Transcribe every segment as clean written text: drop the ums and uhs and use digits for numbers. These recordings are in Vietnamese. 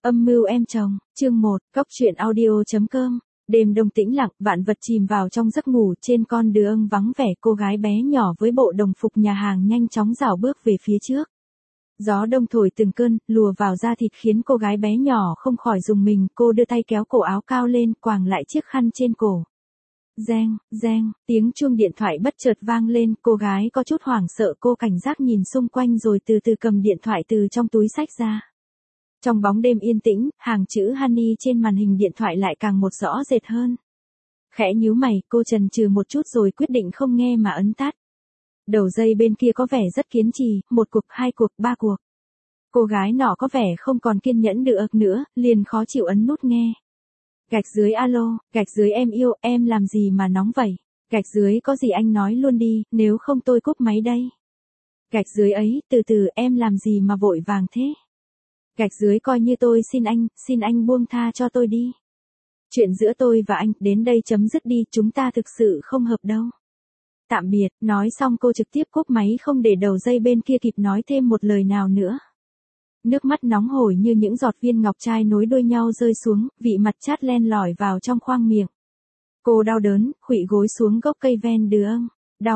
Âm mưu em chồng, chương 1, Cóc truyện audio.com. Đêm đông tĩnh lặng, vạn vật chìm vào trong giấc ngủ, trên con đường vắng vẻ, cô gái bé nhỏ với bộ đồng phục nhà hàng nhanh chóng rảo bước về phía trước. Gió đông thổi từng cơn, lùa vào da thịt khiến cô gái bé nhỏ không khỏi rùng mình, cô đưa tay kéo cổ áo cao lên, quàng lại chiếc khăn trên cổ. Reng, reng, tiếng chuông điện thoại bất chợt vang lên, cô gái có chút hoảng sợ, cô cảnh giác nhìn xung quanh rồi từ từ cầm điện thoại từ trong túi xách ra. Trong bóng đêm yên tĩnh, hàng chữ Honey trên màn hình điện thoại lại càng một rõ rệt hơn. Khẽ nhíu mày, cô chần chừ một chút rồi quyết định không nghe mà ấn tắt. Đầu dây bên kia có vẻ rất kiên trì, 1 cuộc, 2 cuộc, 3 cuộc. Cô gái nọ có vẻ không còn kiên nhẫn được nữa, liền khó chịu ấn nút nghe. Gạch dưới alo, gạch dưới em yêu, em làm gì mà nóng vậy? Gạch dưới có gì anh nói luôn đi, nếu không tôi cúp máy đây. Gạch dưới ấy, từ từ, em làm gì mà vội vàng thế? Gạch dưới coi như tôi xin anh buông tha cho tôi đi. Chuyện giữa tôi và anh, đến đây chấm dứt đi, chúng ta thực sự không hợp đâu. Tạm biệt, nói xong cô trực tiếp cúp máy không để đầu dây bên kia kịp nói thêm một lời nào nữa. Nước mắt nóng hổi như những giọt viên ngọc trai nối đuôi nhau rơi xuống, vị mặt chát len lỏi vào trong khoang miệng. Cô đau đớn, khuỵu gối xuống gốc cây ven đường.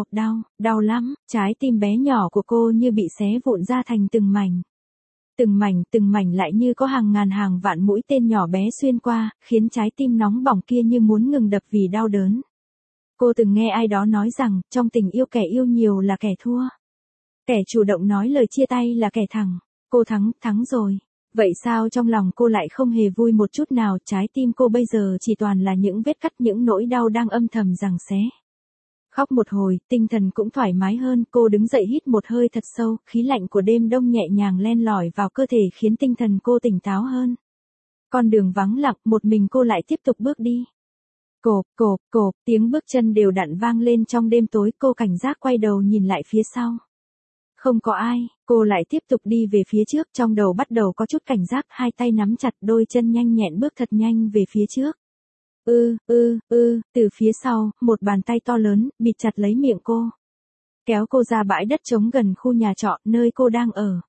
Đau lắm, trái tim bé nhỏ của cô như bị xé vụn ra thành từng mảnh. Từng mảnh lại như có hàng ngàn hàng vạn mũi tên nhỏ bé xuyên qua, khiến trái tim nóng bỏng kia như muốn ngừng đập vì đau đớn. Cô từng nghe ai đó nói rằng, trong tình yêu kẻ yêu nhiều là kẻ thua. Kẻ chủ động nói lời chia tay là kẻ thắng. Cô thắng rồi. Vậy sao trong lòng cô lại không hề vui một chút nào, trái tim cô bây giờ chỉ toàn là những vết cắt, những nỗi đau đang âm thầm giằng xé. Khóc một hồi, tinh thần cũng thoải mái hơn, cô đứng dậy hít một hơi thật sâu, khí lạnh của đêm đông nhẹ nhàng len lỏi vào cơ thể khiến tinh thần cô tỉnh táo hơn. Con đường vắng lặng, một mình cô lại tiếp tục bước đi. Cộp, tiếng bước chân đều đặn vang lên trong đêm tối, cô cảnh giác quay đầu nhìn lại phía sau. Không có ai, cô lại tiếp tục đi về phía trước, trong đầu bắt đầu có chút cảnh giác, hai tay nắm chặt, đôi chân nhanh nhẹn bước thật nhanh về phía trước. Từ phía sau, một bàn tay to lớn, bịt chặt lấy miệng cô. Kéo cô ra bãi đất trống gần khu nhà trọ, nơi cô đang ở.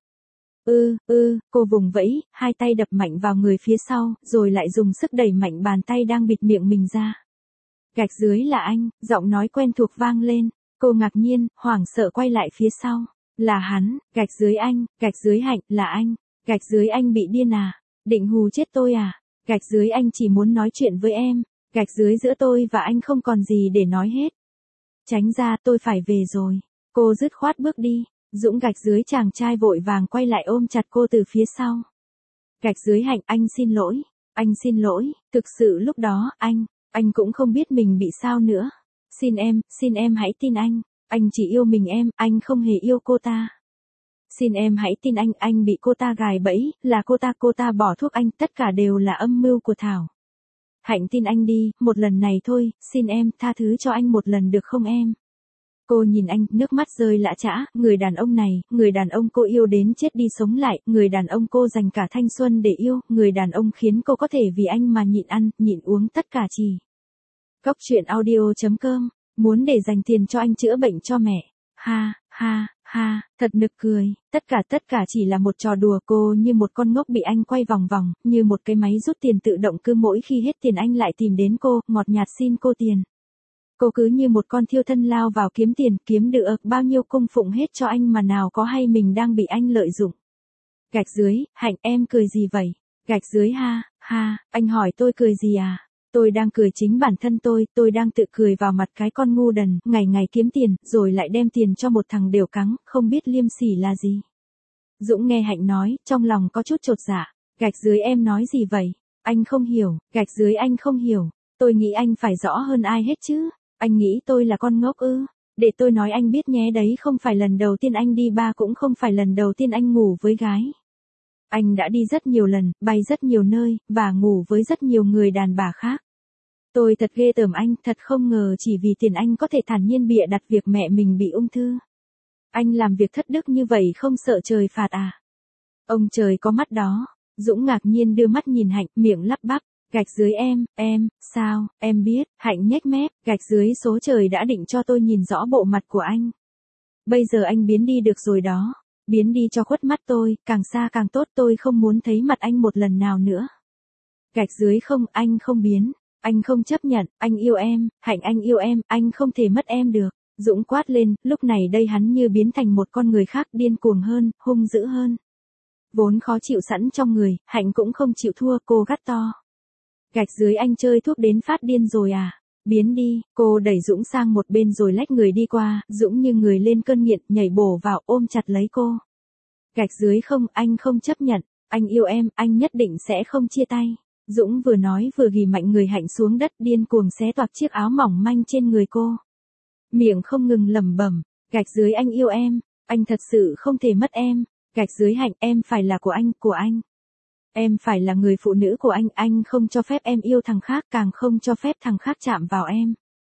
Cô vùng vẫy, hai tay đập mạnh vào người phía sau, rồi lại dùng sức đẩy mạnh bàn tay đang bịt miệng mình ra. Gạch dưới là anh, giọng nói quen thuộc vang lên. Cô ngạc nhiên, hoảng sợ quay lại phía sau. Là hắn, gạch dưới anh, gạch dưới Hạnh, là anh. Gạch dưới anh bị điên à? Định hù chết tôi à? Gạch dưới anh chỉ muốn nói chuyện với em. Gạch dưới giữa tôi và anh không còn gì để nói hết. Tránh ra, tôi phải về rồi. Cô dứt khoát bước đi. Dũng gạch dưới chàng trai vội vàng quay lại ôm chặt cô từ phía sau. Gạch dưới Hạnh, anh xin lỗi, thực sự lúc đó, anh cũng không biết mình bị sao nữa. Xin em hãy tin anh chỉ yêu mình em, anh không hề yêu cô ta. Xin em hãy tin anh bị cô ta gài bẫy, là cô ta bỏ thuốc anh, tất cả đều là âm mưu của Thảo. Hạnh tin anh đi, một lần này thôi, xin em, tha thứ cho anh một lần được không em? Cô nhìn anh, nước mắt rơi lã chã, người đàn ông này, người đàn ông cô yêu đến chết đi sống lại, người đàn ông cô dành cả thanh xuân để yêu, người đàn ông khiến cô có thể vì anh mà nhịn ăn, nhịn uống tất cả chỉ. Cóc truyện audio.com, muốn để dành tiền cho anh chữa bệnh cho mẹ. Ha, thật nực cười, tất cả chỉ là một trò đùa, cô như một con ngốc bị anh quay vòng vòng, như một cái máy rút tiền tự động, cứ mỗi khi hết tiền anh lại tìm đến cô, ngọt nhạt xin cô tiền. Cô cứ như một con thiêu thân lao vào kiếm tiền, kiếm được bao nhiêu cung phụng hết cho anh mà nào có hay mình đang bị anh lợi dụng. Gạch dưới, Hạnh, em cười gì vậy? Gạch dưới ha, anh hỏi tôi cười gì à? Tôi đang cười chính bản thân tôi đang tự cười vào mặt cái con ngu đần, ngày ngày kiếm tiền, rồi lại đem tiền cho một thằng đều cắn, không biết liêm sỉ là gì. Dũng nghe Hạnh nói, trong lòng có chút chột dạ. Gạch dưới em nói gì vậy? Anh không hiểu, gạch dưới anh không hiểu. Tôi nghĩ anh phải rõ hơn ai hết chứ. Anh nghĩ tôi là con ngốc ư? Để tôi nói anh biết nhé, đấy không phải lần đầu tiên anh đi bar, cũng không phải lần đầu tiên anh ngủ với gái. Anh đã đi rất nhiều lần, bay rất nhiều nơi, và ngủ với rất nhiều người đàn bà khác. Tôi thật ghê tởm anh, thật không ngờ chỉ vì tiền anh có thể thản nhiên bịa đặt việc mẹ mình bị ung thư. Anh làm việc thất đức như vậy không sợ trời phạt à? Ông trời có mắt đó. Dũng ngạc nhiên đưa mắt nhìn Hạnh, miệng lắp bắp. Gạch dưới sao, em biết, Hạnh nhếch mép, gạch dưới số trời đã định cho tôi nhìn rõ bộ mặt của anh. Bây giờ anh biến đi được rồi đó. Biến đi cho khuất mắt tôi, càng xa càng tốt, tôi không muốn thấy mặt anh một lần nào nữa. Gạch dưới không, anh không biến. Anh không chấp nhận, anh yêu em, Hạnh anh yêu em, anh không thể mất em được. Dũng quát lên, lúc này đây hắn như biến thành một con người khác, điên cuồng hơn, hung dữ hơn. Vốn khó chịu sẵn trong người, Hạnh cũng không chịu thua, cô gắt to. Gạch dưới anh chơi thuốc đến phát điên rồi à? Biến đi, cô đẩy Dũng sang một bên rồi lách người đi qua, Dũng như người lên cơn nghiện, nhảy bổ vào ôm chặt lấy cô. Gạch dưới không, anh không chấp nhận, anh yêu em, anh nhất định sẽ không chia tay. Dũng vừa nói vừa ghì mạnh người Hạnh xuống đất, điên cuồng xé toạc chiếc áo mỏng manh trên người cô. Miệng không ngừng lẩm bẩm, gạch dưới anh yêu em, anh thật sự không thể mất em. Gạch dưới Hạnh, em phải là của anh, của anh. Em phải là người phụ nữ của anh không cho phép em yêu thằng khác, càng không cho phép thằng khác chạm vào em.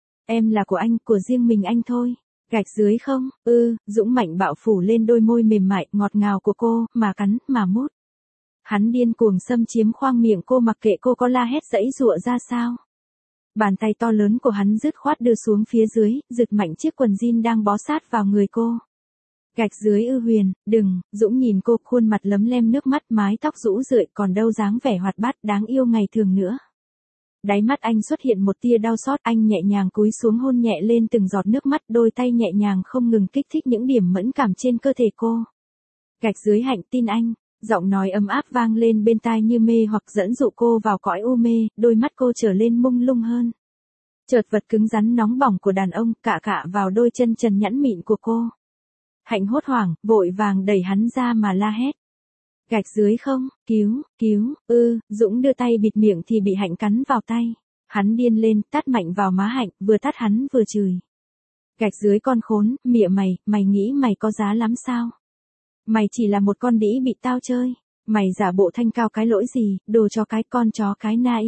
Em là của anh, của riêng mình anh thôi. Gạch dưới không, Dũng mạnh bạo phủ lên đôi môi mềm mại, ngọt ngào của cô, mà cắn, mà mút. Hắn điên cuồng xâm chiếm khoang miệng cô, mặc kệ cô có la hét giãy giụa ra sao. Bàn tay to lớn của hắn dứt khoát đưa xuống phía dưới, giật mạnh chiếc quần jean đang bó sát vào người cô. Gạch dưới Huyền, đừng, Dũng nhìn cô, khuôn mặt lấm lem nước mắt, mái tóc rũ rượi, còn đâu dáng vẻ hoạt bát đáng yêu ngày thường nữa. Đáy mắt anh xuất hiện một tia đau xót, anh nhẹ nhàng cúi xuống hôn nhẹ lên từng giọt nước mắt, đôi tay nhẹ nhàng không ngừng kích thích những điểm mẫn cảm trên cơ thể cô. Gạch dưới Hạnh, tin anh. Giọng nói ấm áp vang lên bên tai như mê hoặc dẫn dụ cô vào cõi u mê, đôi mắt cô trở lên mông lung hơn. Chợt vật cứng rắn nóng bỏng của đàn ông cạ vào đôi chân trần nhẵn mịn của cô. Hạnh hốt hoảng, vội vàng đẩy hắn ra mà la hét. Gạch dưới không, cứu, Dũng đưa tay bịt miệng thì bị Hạnh cắn vào tay. Hắn điên lên, tát mạnh vào má Hạnh, vừa tát hắn vừa chửi. Gạch dưới con khốn, mịa mày nghĩ mày có giá lắm sao? Mày chỉ là một con đĩ bị tao chơi. Mày giả bộ thanh cao cái lỗi gì, đồ cho cái con chó cái nai.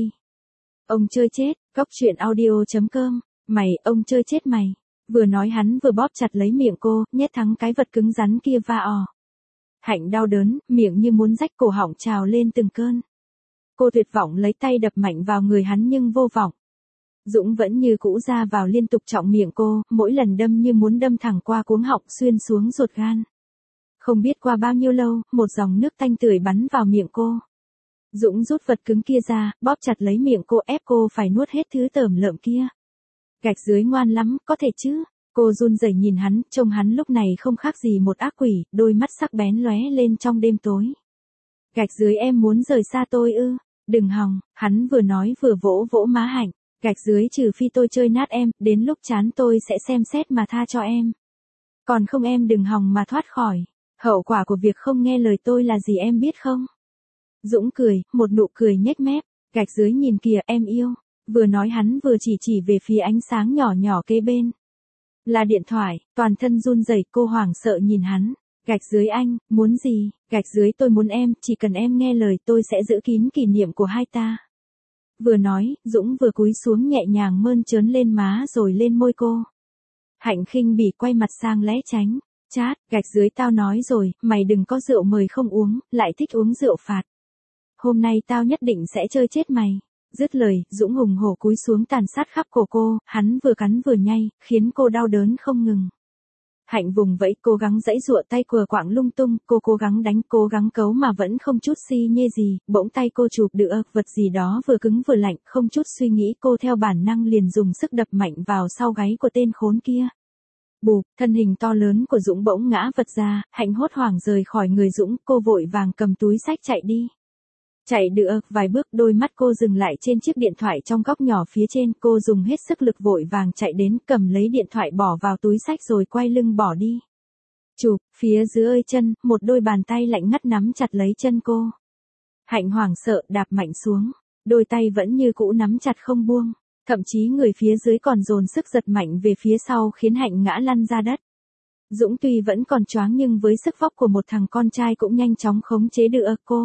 Ông chơi chết, Góc audio.com. Ông chơi chết mày. Vừa nói hắn vừa bóp chặt lấy miệng cô, nhét thắng cái vật cứng rắn kia va ò. Hạnh đau đớn, miệng như muốn rách, cổ họng trào lên từng cơn. Cô tuyệt vọng lấy tay đập mạnh vào người hắn nhưng vô vọng. Dũng vẫn như cũ ra vào liên tục trọng miệng cô, mỗi lần đâm như muốn đâm thẳng qua cuống họng xuyên xuống ruột gan. Không biết qua bao nhiêu lâu, một dòng nước tanh tưởi bắn vào miệng cô. Dũng rút vật cứng kia ra, bóp chặt lấy miệng cô, ép cô phải nuốt hết thứ tởm lợm kia. Gạch dưới ngoan lắm, có thể chứ? Cô run rẩy nhìn hắn, trông hắn lúc này không khác gì một ác quỷ, đôi mắt sắc bén lóe lên trong đêm tối. Gạch dưới em muốn rời xa tôi ư? Đừng hòng, hắn vừa nói vừa vỗ vỗ má Hạnh. Gạch dưới trừ phi tôi chơi nát em, đến lúc chán tôi sẽ xem xét mà tha cho em. Còn không em đừng hòng mà thoát khỏi. Hậu quả của việc không nghe lời tôi là gì em biết không? Dũng cười, một nụ cười nhếch mép. Gạch dưới nhìn kìa, em yêu. Vừa nói hắn vừa chỉ về phía ánh sáng nhỏ nhỏ kế bên. Là điện thoại, toàn thân run rẩy, cô hoảng sợ nhìn hắn. Gạch dưới anh, muốn gì? Gạch dưới tôi muốn em, chỉ cần em nghe lời tôi sẽ giữ kín kỷ niệm của hai ta. Vừa nói, Dũng vừa cúi xuống nhẹ nhàng mơn trớn lên má rồi lên môi cô. Hạnh khinh bỉ quay mặt sang né tránh. Chát, gạch dưới tao nói rồi, mày đừng có rượu mời không uống, lại thích uống rượu phạt. Hôm nay tao nhất định sẽ chơi chết mày. Dứt lời, Dũng hùng hổ cúi xuống tàn sát khắp cổ cô, hắn vừa cắn vừa nhay, khiến cô đau đớn không ngừng. Hạnh vùng vẫy, cố gắng giãy giụa, tay quờ quạng lung tung, cô cố gắng đánh, cố gắng cấu mà vẫn không chút si nhê gì, bỗng tay cô chụp được vật gì đó vừa cứng vừa lạnh, không chút suy nghĩ cô theo bản năng liền dùng sức đập mạnh vào sau gáy của tên khốn kia. Bụp, thân hình to lớn của Dũng bỗng ngã vật ra, Hạnh hốt hoảng rời khỏi người Dũng, cô vội vàng cầm túi xách chạy đi. Chạy được vài bước, đôi mắt cô dừng lại trên chiếc điện thoại trong góc nhỏ phía trên, cô dùng hết sức lực vội vàng chạy đến, cầm lấy điện thoại bỏ vào túi xách rồi quay lưng bỏ đi. Chụp, phía dưới chân, một đôi bàn tay lạnh ngắt nắm chặt lấy chân cô. Hạnh hoảng sợ đạp mạnh xuống, đôi tay vẫn như cũ nắm chặt không buông, thậm chí người phía dưới còn dồn sức giật mạnh về phía sau khiến Hạnh ngã lăn ra đất. Dũng tuy vẫn còn choáng nhưng với sức vóc của một thằng con trai cũng nhanh chóng khống chế được cô.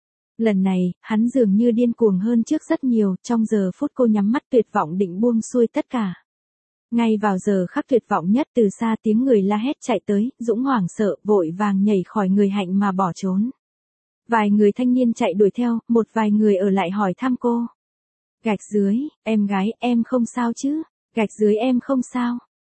Lần này, hắn dường như điên cuồng hơn trước rất nhiều, trong giờ phút cô nhắm mắt tuyệt vọng định buông xuôi tất cả. Ngay vào giờ khắc tuyệt vọng nhất, từ xa tiếng người la hét chạy tới, Dũng hoảng sợ, vội vàng nhảy khỏi người Hạnh mà bỏ trốn. Vài người thanh niên chạy đuổi theo, một vài người ở lại hỏi thăm cô. Gạch dưới, em gái, em không sao chứ? Gạch dưới em không sao?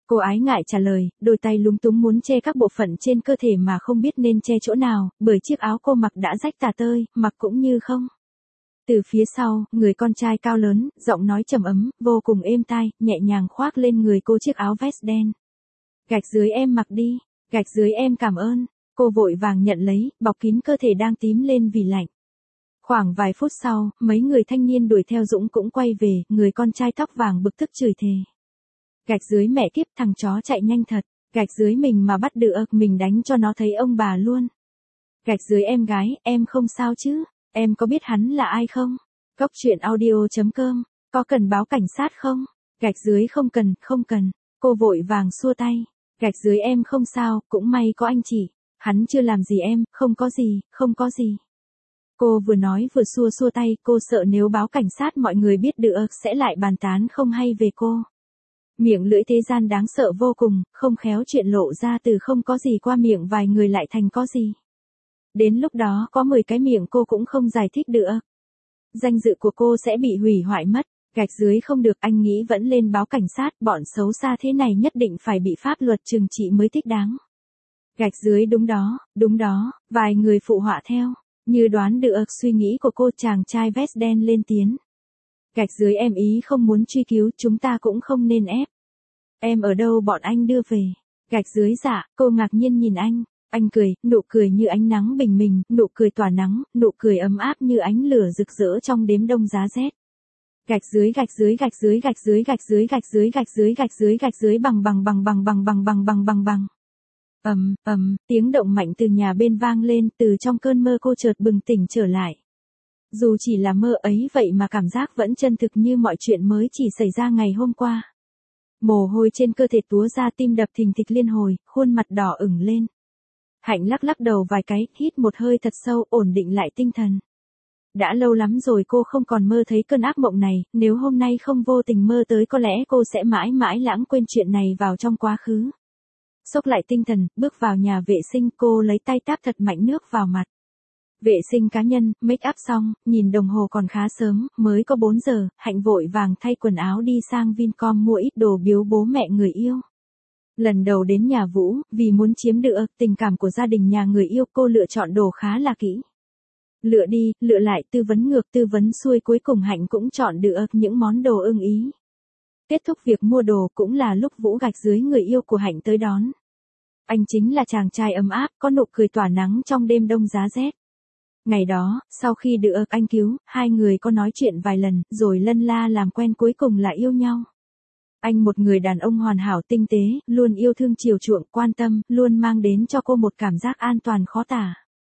Cô ái ngại trả lời, đôi tay lúng túng muốn che các bộ phận trên cơ thể mà không biết nên che chỗ nào, bởi chiếc áo cô mặc đã rách tả tơi, mặc cũng như không. Từ phía sau, người con trai cao lớn, giọng nói trầm ấm, vô cùng êm tai, nhẹ nhàng khoác lên người cô chiếc áo vest đen. Gạch dưới em mặc đi, gạch dưới em cảm ơn. Cô vội vàng nhận lấy, bọc kín cơ thể đang tím lên vì lạnh. Khoảng vài phút sau, mấy người thanh niên đuổi theo Dũng cũng quay về, người con trai tóc vàng bực tức chửi thề. Gạch dưới mẹ kiếp, thằng chó chạy nhanh thật, gạch dưới mình mà bắt được mình đánh cho nó thấy ông bà luôn. Gạch dưới em gái, em không sao chứ, em có biết hắn là ai không? Cốc truyện audio.com, có cần báo cảnh sát không? Gạch dưới không cần, không cần, cô vội vàng xua tay. Gạch dưới em không sao, cũng may có anh chị, hắn chưa làm gì em, không có gì, không có gì. Cô vừa nói vừa xua xua tay, cô sợ nếu báo cảnh sát mọi người biết được sẽ lại bàn tán không hay về cô. Miệng lưỡi thế gian đáng sợ vô cùng, không khéo chuyện lộ ra từ không có gì qua miệng vài người lại thành có gì. Đến lúc đó có 10 cái miệng cô cũng không giải thích được. Danh dự của cô sẽ bị hủy hoại mất. Gạch dưới không được, anh nghĩ vẫn lên báo cảnh sát, bọn xấu xa thế này nhất định phải bị pháp luật trừng trị mới thích đáng. Gạch dưới đúng đó, vài người phụ họa theo. Như đoán được suy nghĩ của cô, chàng trai vest đen lên tiếng. Gạch dưới em ý không muốn truy cứu, chúng ta cũng không nên ép. Em ở đâu bọn anh đưa về? Gạch dưới dạ, cô ngạc nhiên nhìn anh cười, nụ cười như ánh nắng bình minh, nụ cười tỏa nắng, nụ cười ấm áp như ánh lửa rực rỡ trong đêm đông giá rét. Gạch dưới gạch dưới gạch dưới gạch dưới gạch dưới gạch dưới gạch dưới gạch dưới gạch dưới bằng. Tiếng động mạnh từ nhà bên vang lên, từ trong cơn mơ cô chợt bừng tỉnh trở lại. Dù chỉ là mơ ấy vậy mà cảm giác vẫn chân thực như mọi chuyện mới chỉ xảy ra ngày hôm qua. Mồ hôi trên cơ thể túa ra, tim đập thình thịch liên hồi, khuôn mặt đỏ ửng lên. Hạnh lắc đầu vài cái, hít một hơi thật sâu, ổn định lại tinh thần. Đã lâu lắm rồi cô không còn mơ thấy cơn ác mộng này, nếu hôm nay không vô tình mơ tới có lẽ cô sẽ mãi mãi lãng quên chuyện này vào trong quá khứ. Xốc lại tinh thần, bước vào nhà vệ sinh, cô lấy tay táp thật mạnh nước vào mặt. Vệ sinh cá nhân, make up xong, nhìn đồng hồ còn khá sớm, mới có 4 giờ, Hạnh vội vàng thay quần áo đi sang Vincom mua ít đồ biếu bố mẹ người yêu. Lần đầu đến nhà Vũ, vì muốn chiếm được tình cảm của gia đình nhà người yêu, cô lựa chọn đồ khá là kỹ. Lựa đi, lựa lại, tư vấn ngược, tư vấn xuôi, cuối cùng Hạnh cũng chọn được những món đồ ưng ý. Kết thúc việc mua đồ cũng là lúc Vũ gạch dưới người yêu của Hạnh tới đón. Anh chính là chàng trai ấm áp, có nụ cười tỏa nắng trong đêm đông giá rét. Ngày đó, sau khi được anh cứu, hai người có nói chuyện vài lần, rồi lân la làm quen, cuối cùng là yêu nhau. Anh một người đàn ông hoàn hảo tinh tế, luôn yêu thương chiều chuộng, quan tâm, luôn mang đến cho cô một cảm giác an toàn khó tả.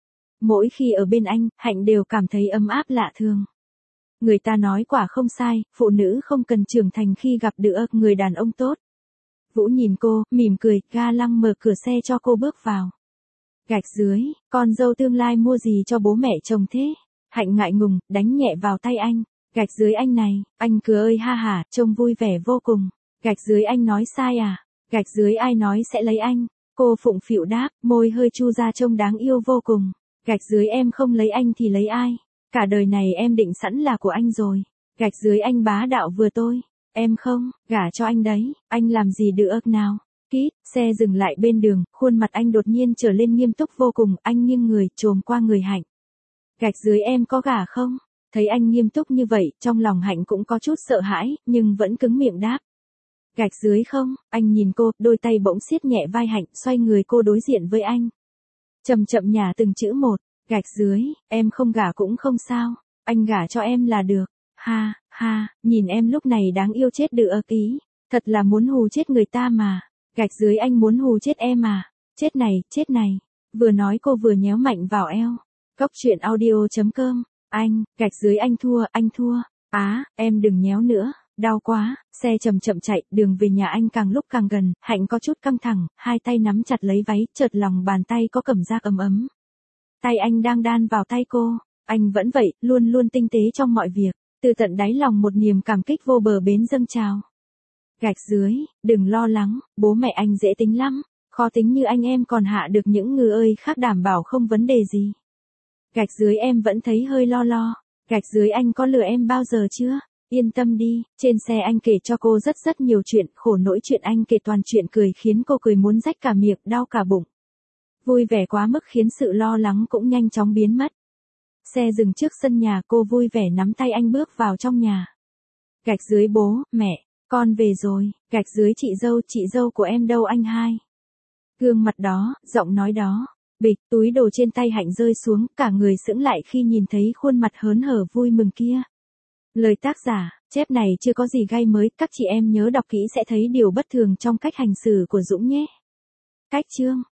Mỗi khi ở bên anh, Hạnh đều cảm thấy ấm áp lạ thường. Người ta nói quả không sai, phụ nữ không cần trưởng thành khi gặp được người đàn ông tốt. Vũ nhìn cô, mỉm cười, ga lăng mở cửa xe cho cô bước vào. Gạch dưới, con dâu tương lai mua gì cho bố mẹ chồng thế? Hạnh ngại ngùng, đánh nhẹ vào tay anh. Gạch dưới anh này, anh cười ơi ha hả, trông vui vẻ vô cùng. Gạch dưới anh nói sai à? Gạch dưới ai nói sẽ lấy anh? Cô phụng phịu đáp, môi hơi chu ra trông đáng yêu vô cùng. Gạch dưới em không lấy anh thì lấy ai? Cả đời này em định sẵn là của anh rồi. Gạch dưới anh bá đạo vừa tôi. Em không, gả cho anh đấy, anh làm gì được nào? Kít, xe dừng lại bên đường, khuôn mặt anh đột nhiên trở lên nghiêm túc vô cùng, anh nghiêng người, chồm qua người Hạnh. Gạch dưới em có gả không? Thấy anh nghiêm túc như vậy, trong lòng Hạnh cũng có chút sợ hãi, nhưng vẫn cứng miệng đáp. Gạch dưới không, anh nhìn cô, đôi tay bỗng siết nhẹ vai Hạnh, xoay người cô đối diện với anh. Chậm chậm nhả từng chữ một, gạch dưới, em không gả cũng không sao, anh gả cho em là được. Ha, ha, nhìn em lúc này đáng yêu chết được ý, thật là muốn hù chết người ta mà. Gạch dưới anh muốn hù chết em à? Chết này. Vừa nói cô vừa nhéo mạnh vào eo. Cốc truyện audio.com. Anh, gạch dưới anh thua. Á, em đừng nhéo nữa, đau quá. Xe chậm chậm chạy, đường về nhà anh càng lúc càng gần, Hạnh có chút căng thẳng, hai tay nắm chặt lấy váy, chợt lòng bàn tay có cảm giác ấm ấm. Tay anh đang đan vào tay cô, anh vẫn vậy, luôn luôn tinh tế trong mọi việc, từ tận đáy lòng một niềm cảm kích vô bờ bến dâng trào. Gạch dưới, đừng lo lắng, bố mẹ anh dễ tính lắm, khó tính như anh em còn hạ được những người ơi khác, đảm bảo không vấn đề gì. Gạch dưới em vẫn thấy hơi lo, gạch dưới anh có lừa em bao giờ chưa? Yên tâm đi, trên xe anh kể cho cô rất nhiều chuyện, khổ nỗi chuyện anh kể toàn chuyện cười khiến cô cười muốn rách cả miệng, đau cả bụng. Vui vẻ quá mức khiến sự lo lắng cũng nhanh chóng biến mất. Xe dừng trước sân nhà, cô vui vẻ nắm tay anh bước vào trong nhà. Gạch dưới bố, mẹ, con về rồi, gạch dưới chị dâu của em đâu anh hai. Gương mặt đó, giọng nói đó, bịch, túi đồ trên tay Hạnh rơi xuống, cả người sững lại khi nhìn thấy khuôn mặt hớn hở vui mừng kia. Lời tác giả, chép này chưa có gì gay mới, các chị em nhớ đọc kỹ sẽ thấy điều bất thường trong cách hành xử của Dũng nhé. Cách chương